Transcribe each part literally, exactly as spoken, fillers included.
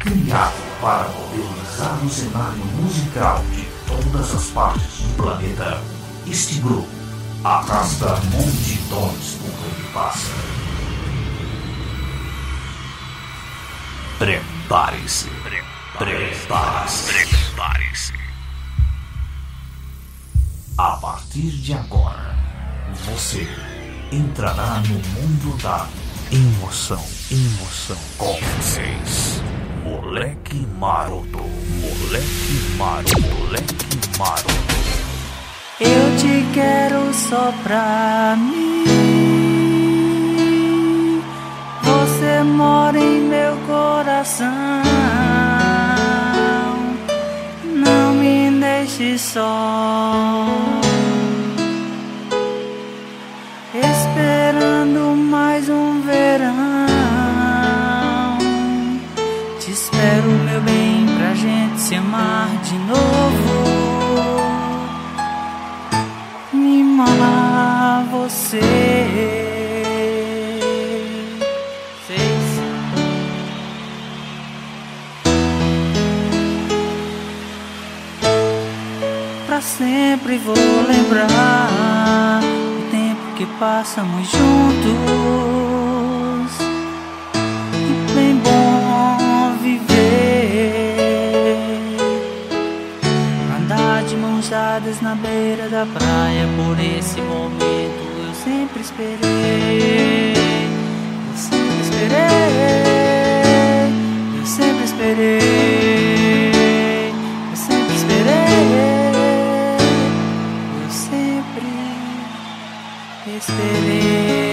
criado para modernizar o cenário musical de todas as partes do planeta, este grupo arrasta multidões por onde passa. Prepare-se, prepare-se, prepare-se. A partir de agora, você entrará no mundo da emoção, emoção. Com vocês, Moleque Maroto, Moleque Maroto, Moleque Maroto. Eu te quero só pra mim. Você mora em meu coração. Não me deixe só, esperando mais um verão. Te espero, meu bem, pra gente se amar de novo. Me mala você. Pra sempre vou lembrar o tempo que passamos juntos. E bem bom viver, andar de mãos dadas na beira da praia. Por esse momento eu sempre esperei, eu sempre esperei, eu sempre esperei, eu sempre esperei. Esperei.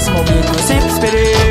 esse momento eu sempre esperei.